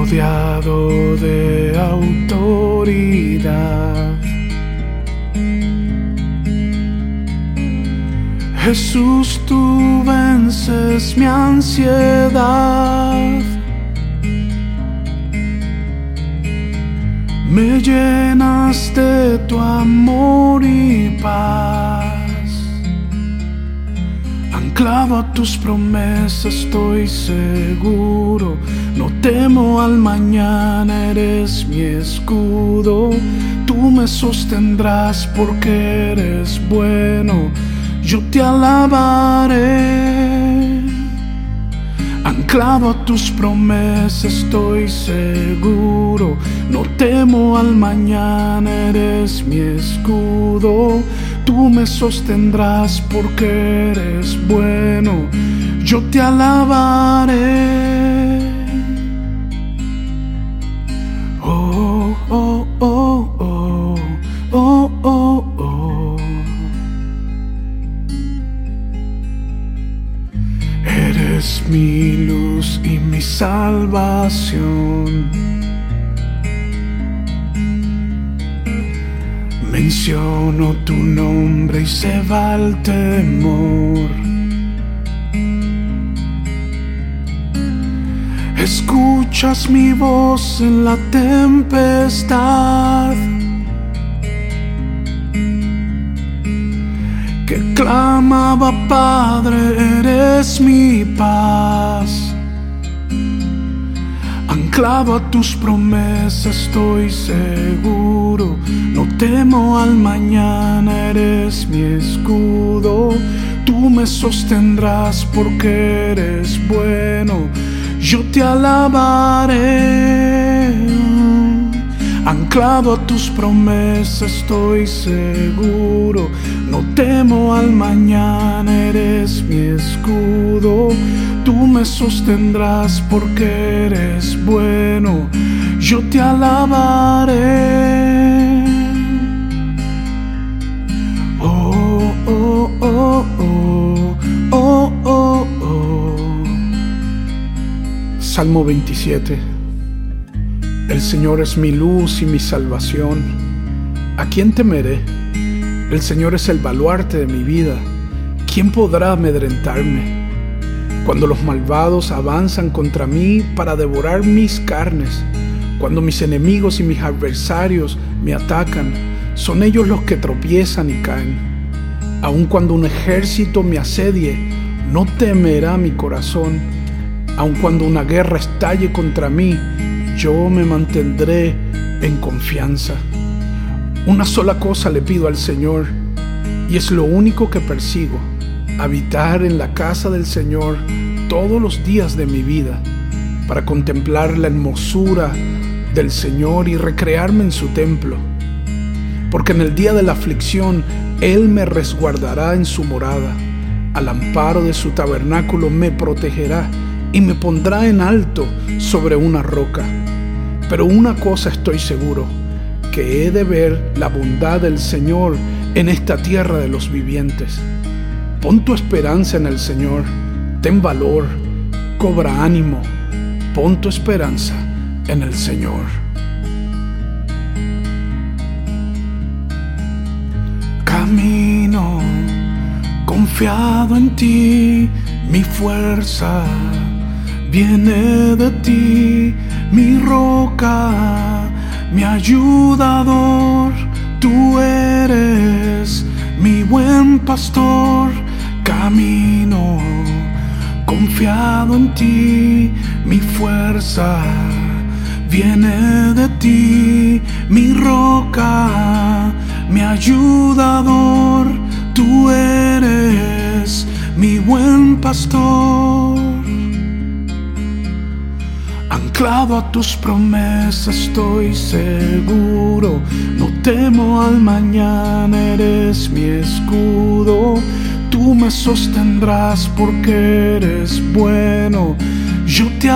rodeado de autoridad. Jesús, tú vences mi ansiedad, me llenas de tu amor y paz. Anclado a tus promesas estoy seguro, no temo al mañana, eres mi escudo. Tú me sostendrás porque eres bueno, yo te alabaré. Anclado a tus promesas estoy seguro, no temo al mañana, eres mi escudo. Tú me sostendrás porque eres bueno, yo te alabaré. Oh, oh, oh, oh, oh, oh, oh. Eres mi luz y mi salvación. Menciono tu nombre y se va el temor. Escuchas mi voz en la tempestad, que clamaba, Padre, eres mi paz. Anclado a tus promesas estoy seguro, no temo al mañana, eres mi escudo. Tú me sostendrás porque eres bueno, yo te alabaré. Anclado a tus promesas estoy seguro, no temo al mañana, eres mi escudo. Tú me sostendrás porque eres bueno, yo te alabaré. Oh, oh, oh, oh, oh, oh, oh. Salmo 27. El Señor es mi luz y mi salvación. ¿A quién temeré? El Señor es el baluarte de mi vida. ¿Quién podrá amedrentarme? Cuando los malvados avanzan contra mí para devorar mis carnes, cuando mis enemigos y mis adversarios me atacan, son ellos los que tropiezan y caen. Aun cuando un ejército me asedie, no temerá mi corazón. Aun cuando una guerra estalle contra mí, yo me mantendré en confianza. Una sola cosa le pido al Señor, y es lo único que persigo: habitar en la casa del Señor todos los días de mi vida, para contemplar la hermosura del Señor y recrearme en su templo. Porque en el día de la aflicción Él me resguardará en su morada, al amparo de su tabernáculo me protegerá y me pondrá en alto sobre una roca. Pero una cosa estoy seguro, que he de ver la bondad del Señor en esta tierra de los vivientes. Pon tu esperanza en el Señor, ten valor, cobra ánimo, pon tu esperanza en el Señor. Camino confiado en ti, mi fuerza viene de ti, mi roca, mi ayudador. Tú eres mi buen pastor. Camino confiado en ti, mi fuerza viene de ti, mi roca, mi ayudador. Tú eres mi buen pastor. Anclado a tus promesas estoy seguro, no temo al mañana, eres mi escudo. Tú me sostendrás porque eres bueno, yo te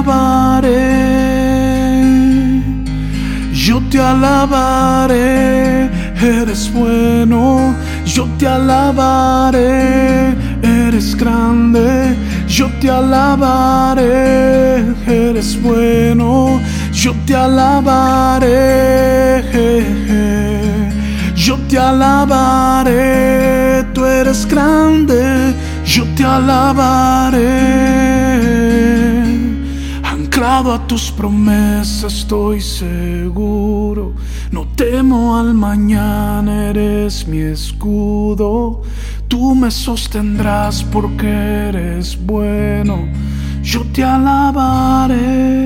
alabaré. Yo te alabaré, eres bueno, yo te alabaré, eres grande, yo te alabaré, eres bueno, yo te alabaré, yo te alabaré, tú eres grande, yo te alabaré. Anclado a tus promesas estoy seguro, no temo al mañana, eres mi escudo. Tú me sostendrás porque eres bueno, yo te alabaré.